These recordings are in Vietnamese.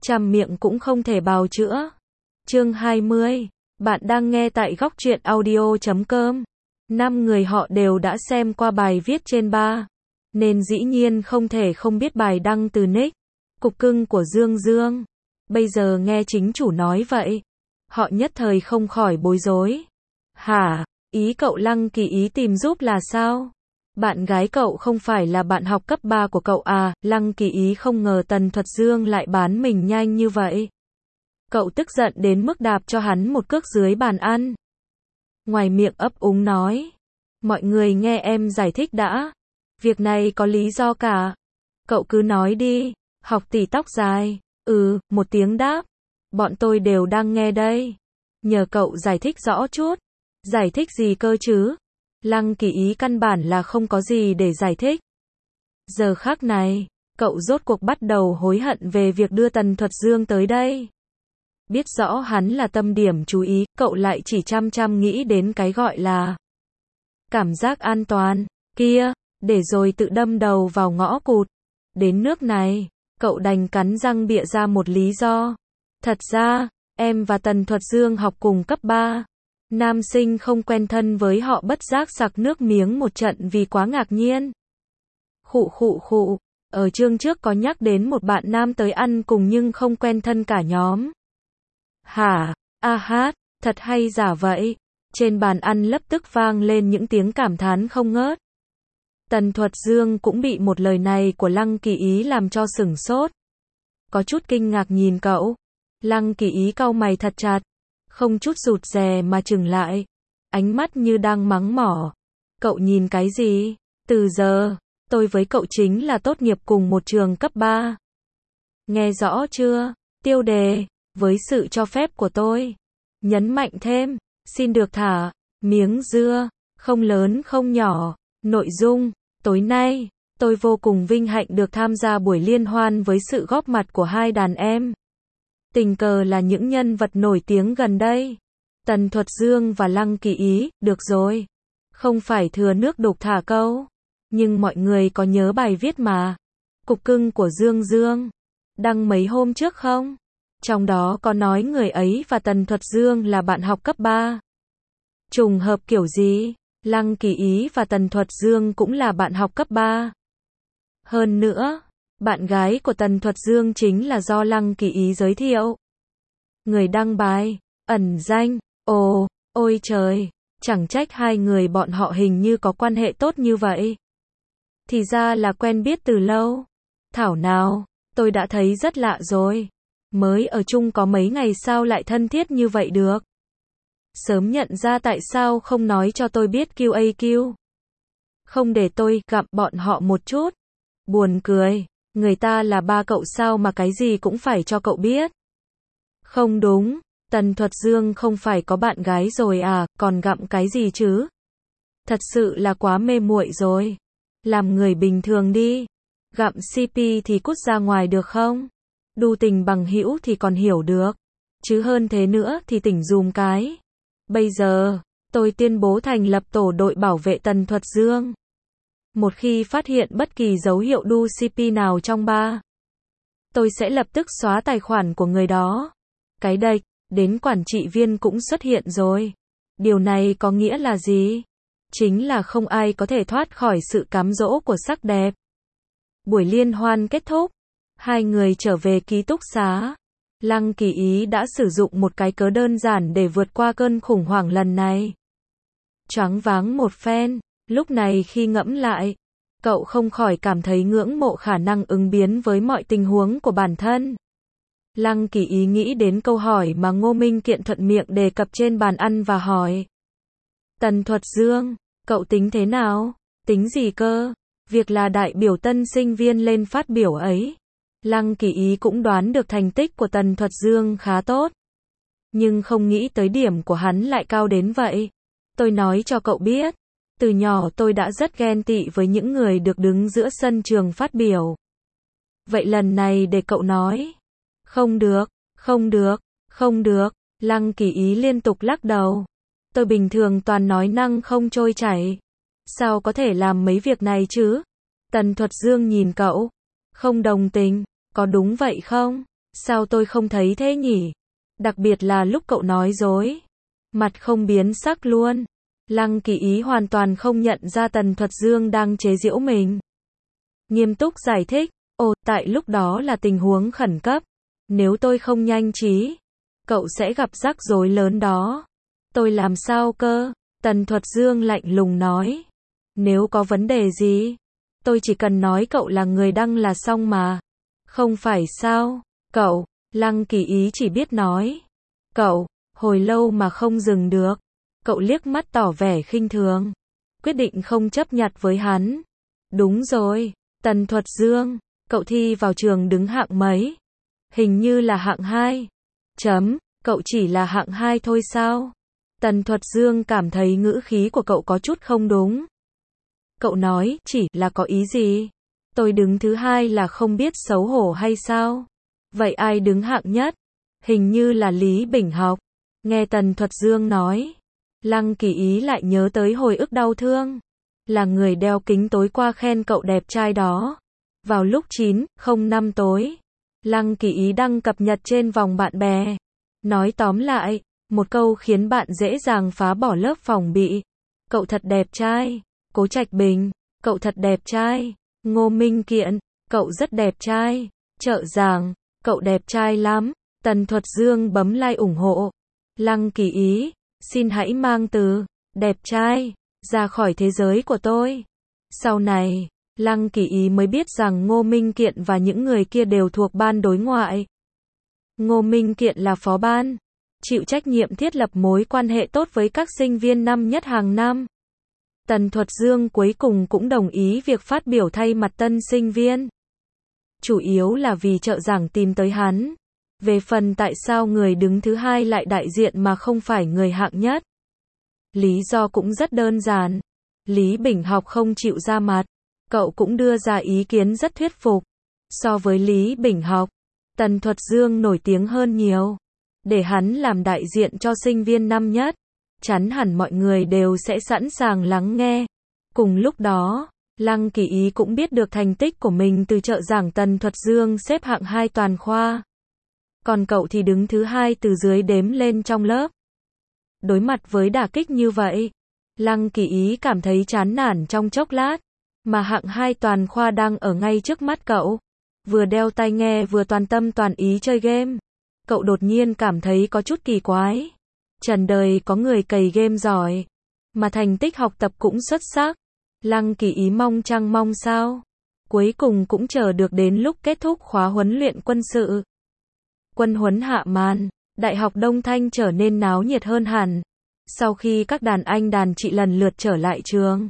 trăm miệng cũng không thể bào chữa. Chương 20. Bạn đang nghe tại góc truyện audio.com. 5 người họ đều đã xem qua bài viết trên ba, nên dĩ nhiên không thể không biết bài đăng từ nick Cục Cưng của Dương Dương. Bây giờ nghe chính chủ nói vậy, họ nhất thời không khỏi bối rối. Hả? Ý cậu Lăng Kỳ Ý tìm giúp là sao? Bạn gái cậu không phải là bạn học cấp 3 của cậu à? Lăng Kỳ Ý không ngờ Tần Thuật Dương lại bán mình nhanh như vậy. Cậu tức giận đến mức đạp cho hắn một cước dưới bàn ăn. Ngoài miệng ấp úng nói. Mọi người nghe em giải thích đã. Việc này có lý do cả. Cậu cứ nói đi. Học tỷ tóc dài. Một tiếng đáp. Bọn tôi đều đang nghe đây. Nhờ cậu giải thích rõ chút. Giải thích gì cơ chứ? Lăng Kỳ Ý căn bản là không có gì để giải thích. Giờ khắc này, cậu rốt cuộc bắt đầu hối hận về việc đưa Tần Thuật Dương tới đây. Biết rõ hắn là tâm điểm chú ý, cậu lại chỉ chăm nghĩ đến cái gọi là cảm giác an toàn kia, để rồi tự đâm đầu vào ngõ cụt. Đến nước này, cậu đành cắn răng bịa ra một lý do. Thật ra, em và Tần Thuật Dương học cùng cấp 3. Nam sinh không quen thân với họ bất giác sặc nước miếng một trận vì quá ngạc nhiên. Khụ. Ở chương trước có nhắc đến một bạn nam tới ăn cùng nhưng không quen thân cả nhóm. Hả? Thật hay giả vậy? Trên bàn ăn lập tức vang lên những tiếng cảm thán không ngớt. Tần Thuật Dương cũng bị một lời này của Lăng Kỳ Ý làm cho sửng sốt. Có chút kinh ngạc nhìn cậu. Lăng Kỳ Ý cau mày thật chặt, không chút rụt rè mà chừng lại, ánh mắt như đang mắng mỏ. Cậu nhìn cái gì? Từ giờ, tôi với cậu chính là tốt nghiệp cùng một trường cấp 3. Nghe rõ chưa? Tiêu đề, với sự cho phép của tôi. Nhấn mạnh thêm, xin được thả miếng dưa, không lớn không nhỏ. Nội dung, tối nay, tôi vô cùng vinh hạnh được tham gia buổi liên hoan với sự góp mặt của hai đàn em. Tình cờ là những nhân vật nổi tiếng gần đây. Tần Thuật Dương và Lăng Kỳ Ý, được rồi. Không phải thừa nước đục thả câu. Nhưng mọi người có nhớ bài viết mà. Cục Cưng của Dương Dương. Đăng mấy hôm trước không? Trong đó có nói người ấy và Tần Thuật Dương là bạn học cấp 3. Trùng hợp kiểu gì? Lăng Kỳ Ý và Tần Thuật Dương cũng là bạn học cấp 3. Hơn nữa, bạn gái của Tần Thuật Dương chính là do Lăng Kỳ Ý giới thiệu. Người đăng bài, ẩn danh, ôi trời, chẳng trách hai người bọn họ hình như có quan hệ tốt như vậy. Thì ra là quen biết từ lâu. Thảo nào, tôi đã thấy rất lạ rồi. Mới ở chung có mấy ngày sao lại thân thiết như vậy được. Sớm nhận ra tại sao không nói cho tôi biết QAQ. Không để tôi gặp bọn họ một chút. Buồn cười, người ta là ba cậu sao mà cái gì cũng phải cho cậu biết. Không đúng, Tần Thuật Dương không phải có bạn gái rồi à, còn gặm cái gì chứ? Thật sự là quá mê muội rồi. Làm người bình thường đi. Gặm CP thì cút ra ngoài được không? Đu tình bằng hữu thì còn hiểu được. Chứ hơn thế nữa thì tỉnh dùm cái. Bây giờ, tôi tuyên bố thành lập tổ đội bảo vệ Tần Thuật Dương. Một khi phát hiện bất kỳ dấu hiệu đu CP nào trong ba, tôi sẽ lập tức xóa tài khoản của người đó. Cái đệch, đến quản trị viên cũng xuất hiện rồi. Điều này có nghĩa là gì? Chính là không ai có thể thoát khỏi sự cám dỗ của sắc đẹp. Buổi liên hoan kết thúc, hai người trở về ký túc xá. Lăng Kỳ Ý đã sử dụng một cái cớ đơn giản để vượt qua cơn khủng hoảng lần này. Choáng váng một phen, lúc này khi ngẫm lại, cậu không khỏi cảm thấy ngưỡng mộ khả năng ứng biến với mọi tình huống của bản thân. Lăng Kỳ Ý nghĩ đến câu hỏi mà Ngô Minh Kiện thuận miệng đề cập trên bàn ăn và hỏi. Tần Thuật Dương, cậu tính thế nào? Tính gì cơ? Việc là đại biểu tân sinh viên lên phát biểu ấy. Lăng Kỳ Ý cũng đoán được thành tích của Tần Thuật Dương khá tốt. Nhưng không nghĩ tới điểm của hắn lại cao đến vậy. Tôi nói cho cậu biết, từ nhỏ tôi đã rất ghen tị với những người được đứng giữa sân trường phát biểu. Vậy lần này để cậu nói. Không được. Lăng Kỳ Ý liên tục lắc đầu. Tôi bình thường toàn nói năng không trôi chảy. Sao có thể làm mấy việc này chứ? Tần Thuật Dương nhìn cậu. Không đồng tình. Có đúng vậy không? Sao tôi không thấy thế nhỉ? Đặc biệt là lúc cậu nói dối. Mặt không biến sắc luôn. Lăng Kỳ Ý hoàn toàn không nhận ra Tần Thuật Dương đang chế giễu mình. Nghiêm túc giải thích, tại lúc đó là tình huống khẩn cấp. Nếu tôi không nhanh trí, cậu sẽ gặp rắc rối lớn đó. Tôi làm sao cơ? Tần Thuật Dương lạnh lùng nói. Nếu có vấn đề gì, tôi chỉ cần nói cậu là người đăng là xong mà. Không phải sao? Cậu, Lăng Kỳ Ý chỉ biết nói. Cậu, hồi lâu mà không dừng được. Cậu liếc mắt tỏ vẻ khinh thường. Quyết định không chấp nhặt với hắn. Đúng rồi, Tần Thuật Dương, cậu thi vào trường đứng hạng mấy? Hình như là hạng 2. Cậu chỉ là hạng 2 thôi sao? Tần Thuật Dương cảm thấy ngữ khí của cậu có chút không đúng. Cậu nói, chỉ là có ý gì? Tôi đứng thứ 2 là không biết xấu hổ hay sao? Vậy ai đứng hạng nhất? Hình như là Lý Bình Học. Nghe Tần Thuật Dương nói, Lăng Kỳ Ý lại nhớ tới hồi ức đau thương. Là người đeo kính tối qua khen cậu đẹp trai đó. Vào lúc 9:05 tối, Lăng Kỳ Ý đăng cập nhật trên vòng bạn bè. Nói tóm lại, một câu khiến bạn dễ dàng phá bỏ lớp phòng bị. Cậu thật đẹp trai. Cố Trạch Bình, cậu thật đẹp trai. Ngô Minh Kiện, cậu rất đẹp trai. Trợ Giảng, cậu đẹp trai lắm. Tần Thuật Dương bấm like ủng hộ. Lăng Kỳ Ý, xin hãy mang từ đẹp trai ra khỏi thế giới của tôi. Sau này, Lăng Kỳ Ý mới biết rằng Ngô Minh Kiện và những người kia đều thuộc ban đối ngoại. Ngô Minh Kiện là phó ban, chịu trách nhiệm thiết lập mối quan hệ tốt với các sinh viên năm nhất hàng năm. Tần Thuật Dương cuối cùng cũng đồng ý việc phát biểu thay mặt tân sinh viên. Chủ yếu là vì Trợ Giảng tìm tới hắn. Về phần tại sao người đứng thứ 2 lại đại diện mà không phải người hạng nhất, lý do cũng rất đơn giản. Lý Bình Học không chịu ra mặt. Cậu cũng đưa ra ý kiến rất thuyết phục. So với Lý Bình Học, Tần Thuật Dương nổi tiếng hơn nhiều. Để hắn làm đại diện cho sinh viên năm nhất, chắn hẳn mọi người đều sẽ sẵn sàng lắng nghe. Cùng lúc đó, Lăng Kỳ Ý cũng biết được thành tích của mình từ Trợ Giảng. Tần Thuật Dương xếp hạng 2 toàn khoa. Còn cậu thì đứng thứ 2 từ dưới đếm lên trong lớp. Đối mặt với đả kích như vậy, Lăng Kỳ Ý cảm thấy chán nản trong chốc lát. Mà hạng 2 toàn khoa đang ở ngay trước mắt cậu. Vừa đeo tai nghe vừa toàn tâm toàn ý chơi game. Cậu đột nhiên cảm thấy có chút kỳ quái. Trần đời có người cày game giỏi, mà thành tích học tập cũng xuất sắc. Lăng Kỳ Ý mong chăng mong sao. Cuối cùng cũng chờ được đến lúc kết thúc khóa huấn luyện quân sự. Quân huấn hạ màn, Đại học Đông Thanh trở nên náo nhiệt hơn hẳn. Sau khi các đàn anh đàn chị lần lượt trở lại trường,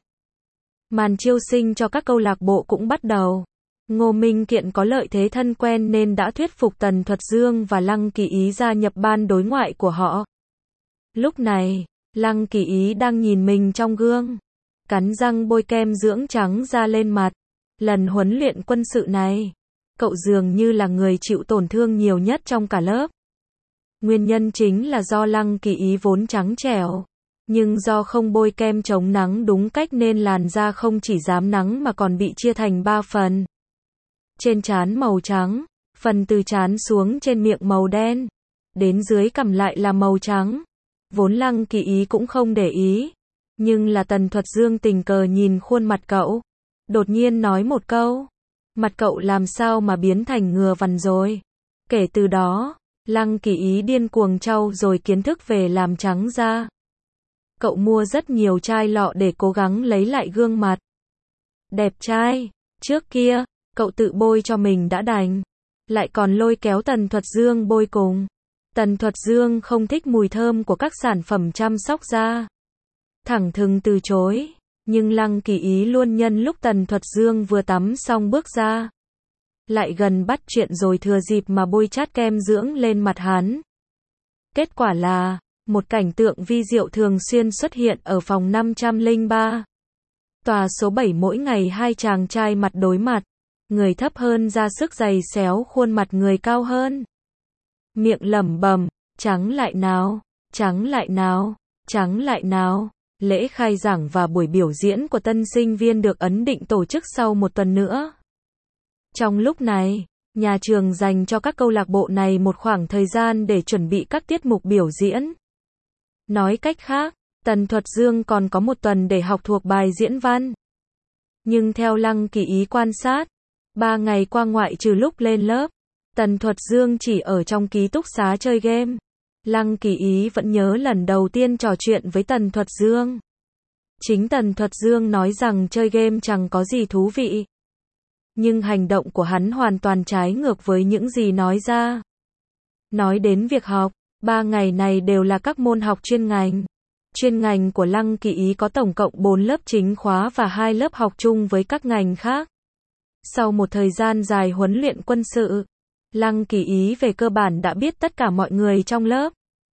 màn chiêu sinh cho các câu lạc bộ cũng bắt đầu. Ngô Minh Kiện có lợi thế thân quen nên đã thuyết phục Tần Thuật Dương và Lăng Kỳ Ý gia nhập ban đối ngoại của họ. Lúc này, Lăng Kỳ Ý đang nhìn mình trong gương, cắn răng bôi kem dưỡng trắng da lên mặt. Lần huấn luyện quân sự này, cậu dường như là người chịu tổn thương nhiều nhất trong cả lớp. Nguyên nhân chính là do Lăng Kỳ Ý vốn trắng trẻo, nhưng do không bôi kem chống nắng đúng cách nên làn da không chỉ rám nắng mà còn bị chia thành 3 phần. Trên trán màu trắng, phần từ trán xuống trên miệng màu đen, đến dưới cằm lại là màu trắng. Vốn Lăng Kỳ Ý cũng không để ý, nhưng là Tần Thuật Dương tình cờ nhìn khuôn mặt cậu, đột nhiên nói một câu. Mặt cậu làm sao mà biến thành ngừa vằn rồi. Kể từ đó, Lăng Kỳ Ý điên cuồng trau dồi kiến thức về làm trắng da. Cậu mua rất nhiều chai lọ để cố gắng lấy lại gương mặt đẹp trai. Trước kia, cậu tự bôi cho mình đã đành, lại còn lôi kéo Tần Thuật Dương bôi cùng. Tần Thuật Dương không thích mùi thơm của các sản phẩm chăm sóc da, thẳng thừng từ chối. Nhưng Lăng Kỳ Ý luôn nhân lúc Tần Thuật Dương vừa tắm xong bước ra, lại gần bắt chuyện rồi thừa dịp mà bôi chát kem dưỡng lên mặt hắn. Kết quả là, một cảnh tượng vi diệu thường xuyên xuất hiện ở phòng 503. Tòa số 7 mỗi ngày hai chàng trai mặt đối mặt. Người thấp hơn ra sức giày xéo khuôn mặt người cao hơn. Miệng lẩm bẩm, trắng lại nào, trắng lại nào, trắng lại nào. Lễ khai giảng và buổi biểu diễn của tân sinh viên được ấn định tổ chức sau một tuần nữa. Trong lúc này, Nhà trường dành cho các câu lạc bộ này một khoảng thời gian để chuẩn bị các tiết mục biểu diễn. Nói cách khác, Tần Thuật Dương còn có một tuần để học thuộc bài diễn văn. Nhưng theo Lăng Kỳ Ý quan sát, 3 ngày qua ngoại trừ lúc lên lớp, Tần Thuật Dương chỉ ở trong ký túc xá chơi game. Lăng Kỳ Ý vẫn nhớ lần đầu tiên trò chuyện với Tần Thuật Dương. Chính Tần Thuật Dương nói rằng chơi game chẳng có gì thú vị. Nhưng hành động của hắn hoàn toàn trái ngược với những gì nói ra. Nói đến việc học, 3 ngày này đều là các môn học chuyên ngành. Chuyên ngành của Lăng Kỳ Ý có tổng cộng 4 lớp chính khóa và 2 lớp học chung với các ngành khác. Sau một thời gian dài huấn luyện quân sự, Lăng Kỳ Ý về cơ bản đã biết tất cả mọi người trong lớp.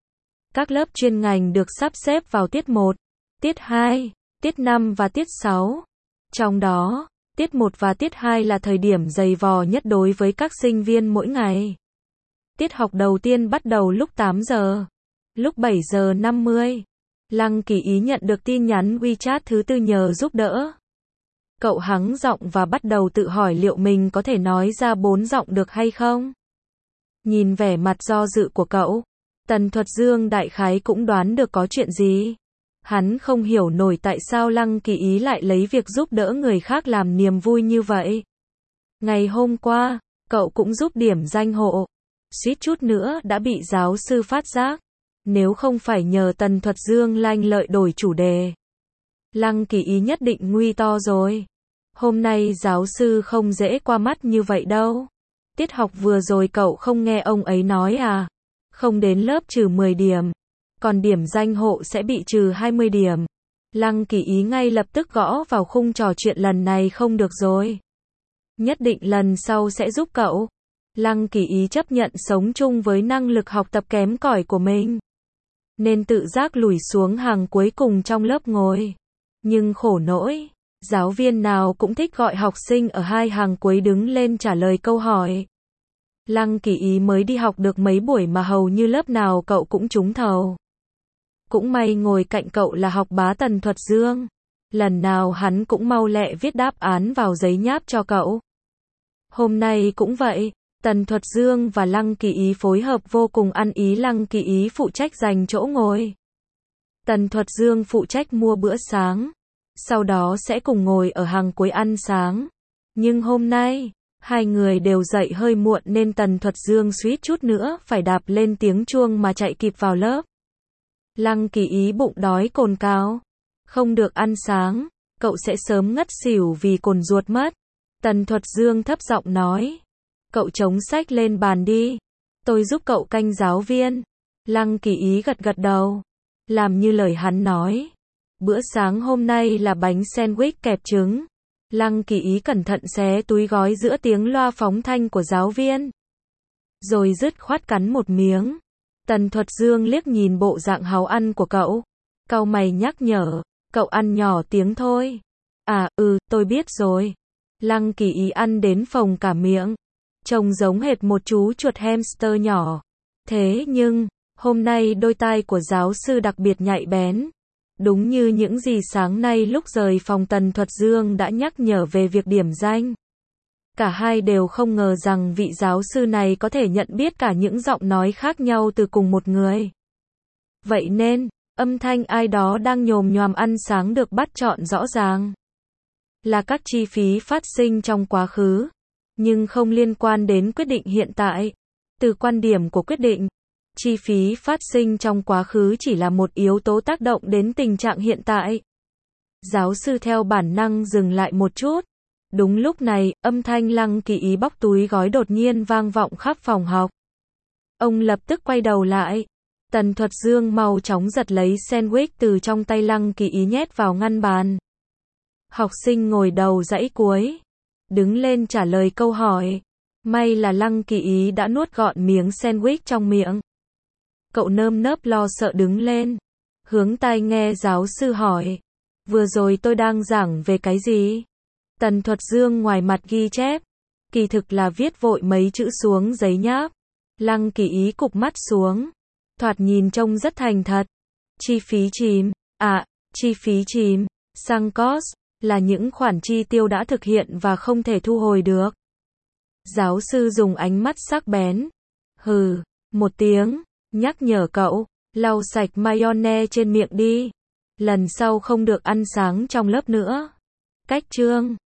Các lớp chuyên ngành được sắp xếp vào tiết 1, tiết 2, tiết 5 và tiết 6. Trong đó, tiết 1 và tiết 2 là thời điểm dày vò nhất đối với các sinh viên mỗi ngày. Tiết học đầu tiên bắt đầu lúc 8 giờ. Lúc 7 giờ 50, Lăng Kỳ Ý nhận được tin nhắn WeChat thứ tư nhờ giúp đỡ. Cậu hắng giọng và bắt đầu tự hỏi liệu mình có thể nói ra 4 giọng được hay không. Nhìn vẻ mặt do dự của cậu, Tần Thuật Dương đại khái cũng đoán được có chuyện gì. Hắn không hiểu nổi tại sao Lăng Kỳ Ý lại lấy việc giúp đỡ người khác làm niềm vui như vậy. Ngày hôm qua, cậu cũng giúp điểm danh hộ. Suýt chút nữa đã bị giáo sư phát giác. Nếu không phải nhờ Tần Thuật Dương lanh lợi đổi chủ đề, Lăng Kỳ Ý nhất định nguy to rồi. Hôm nay giáo sư không dễ qua mắt như vậy đâu. Tiết học vừa rồi cậu không nghe ông ấy nói à? Không đến lớp trừ 10 điểm. Còn điểm danh hộ sẽ bị trừ 20 điểm. Lăng Kỳ Ý ngay lập tức gõ vào khung trò chuyện lần này không được rồi. Nhất định lần sau sẽ giúp cậu. Lăng Kỳ Ý chấp nhận sống chung với năng lực học tập kém cỏi của mình. Nên tự giác lùi xuống hàng cuối cùng trong lớp ngồi. Nhưng khổ nỗi, giáo viên nào cũng thích gọi học sinh ở 2 hàng cuối đứng lên trả lời câu hỏi. Lăng Kỳ Ý mới đi học được mấy buổi mà hầu như lớp nào cậu cũng trúng thầu. Cũng may ngồi cạnh cậu là học bá Tần Thuật Dương. Lần nào hắn cũng mau lẹ viết đáp án vào giấy nháp cho cậu. Hôm nay cũng vậy, Tần Thuật Dương và Lăng Kỳ Ý phối hợp vô cùng ăn ý. Lăng Kỳ Ý phụ trách giành chỗ ngồi. Tần Thuật Dương phụ trách mua bữa sáng. Sau đó sẽ cùng ngồi ở hàng cuối ăn sáng. Nhưng hôm nay, hai người đều dậy hơi muộn nên Tần Thuật Dương suýt chút nữa phải đạp lên tiếng chuông mà chạy kịp vào lớp. Lăng Kỳ Ý bụng đói cồn cào. Không được ăn sáng, cậu sẽ sớm ngất xỉu vì cồn ruột mất. Tần Thuật Dương thấp giọng nói. Cậu chống sách lên bàn đi. Tôi giúp cậu canh giáo viên. Lăng Kỳ Ý gật gật đầu. Làm như lời hắn nói. Bữa sáng hôm nay là bánh sandwich kẹp trứng. Lăng Kỳ Ý cẩn thận xé túi gói giữa tiếng loa phóng thanh của giáo viên. Rồi dứt khoát cắn một miếng. Tần Thuật Dương liếc nhìn bộ dạng háo ăn của cậu. Cau mày nhắc nhở. Cậu ăn nhỏ tiếng thôi. À, tôi biết rồi. Lăng Kỳ Ý ăn đến phồng cả miệng. Trông giống hệt một chú chuột hamster nhỏ. Thế nhưng, hôm nay đôi tai của giáo sư đặc biệt nhạy bén. Đúng như những gì sáng nay lúc rời phòng Tần Thuật Dương đã nhắc nhở về việc điểm danh. Cả hai đều không ngờ rằng vị giáo sư này có thể nhận biết cả những giọng nói khác nhau từ cùng một người. Vậy nên, âm thanh ai đó đang nhồm nhoàm ăn sáng được bắt chọn rõ ràng. Là các chi phí phát sinh trong quá khứ, nhưng không liên quan đến quyết định hiện tại. Từ quan điểm của quyết định, chi phí phát sinh trong quá khứ chỉ là một yếu tố tác động đến tình trạng hiện tại. Giáo sư theo bản năng dừng lại một chút. Đúng lúc này, âm thanh Lăng Kỳ Ý bóc túi gói đột nhiên vang vọng khắp phòng học. Ông lập tức quay đầu lại. Tần Thuật Dương mau chóng giật lấy sandwich từ trong tay Lăng Kỳ Ý nhét vào ngăn bàn. Học sinh ngồi đầu dãy cuối. Đứng lên trả lời câu hỏi. May là Lăng Kỳ Ý đã nuốt gọn miếng sandwich trong miệng. Cậu nơm nớp lo sợ đứng lên. Hướng tai nghe giáo sư hỏi. Vừa rồi tôi đang giảng về cái gì? Tần Thuật Dương ngoài mặt ghi chép. Kỳ thực là viết vội mấy chữ xuống giấy nháp. Lăng Kỳ Ý cụp mắt xuống. Thoạt nhìn trông rất thành thật. Chi phí chìm. Chi phí chìm. Sunk cost. Là những khoản chi tiêu đã thực hiện và không thể thu hồi được. Giáo sư dùng ánh mắt sắc bén. Hừ, một tiếng, nhắc nhở cậu, lau sạch mayonnaise trên miệng đi. Lần sau không được ăn sáng trong lớp nữa. Cách chương